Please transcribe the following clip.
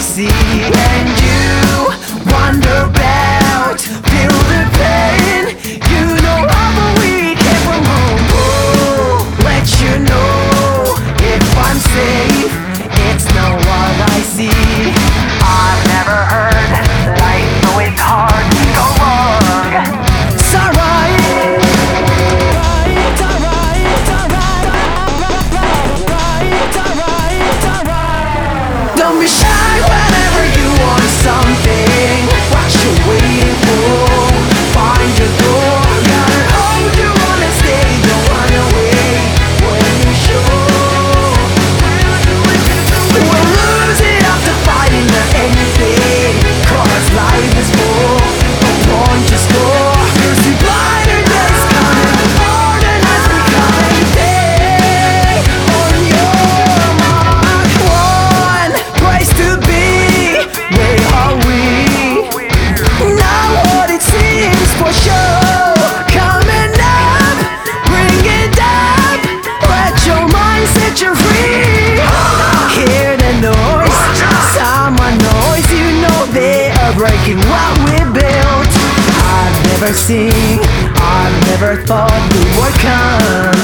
see. And you wonder about, feel the pain. You know how far we came from home. Oh, let you know if I'm safe. It's not what I see. I've never heard life though it's hard to go wrong. It's alright. It's alright. It's alright. Don't be shy whenever you want something. What you waiting for? Find your door. Gotta hold you wanna stay. Don't run away when you sure. We'll lose it after fighting the anything. Cause life is full of point to score. You see brighter days coming, harder nights becoming. Day on your mark. One place to be. Where are we? Not what it seems for sure. Coming up, bring it up. Let your mind set you free. Hear the noise, someone noise. You know they are breaking what we built. I've never seen, I've never thought we would come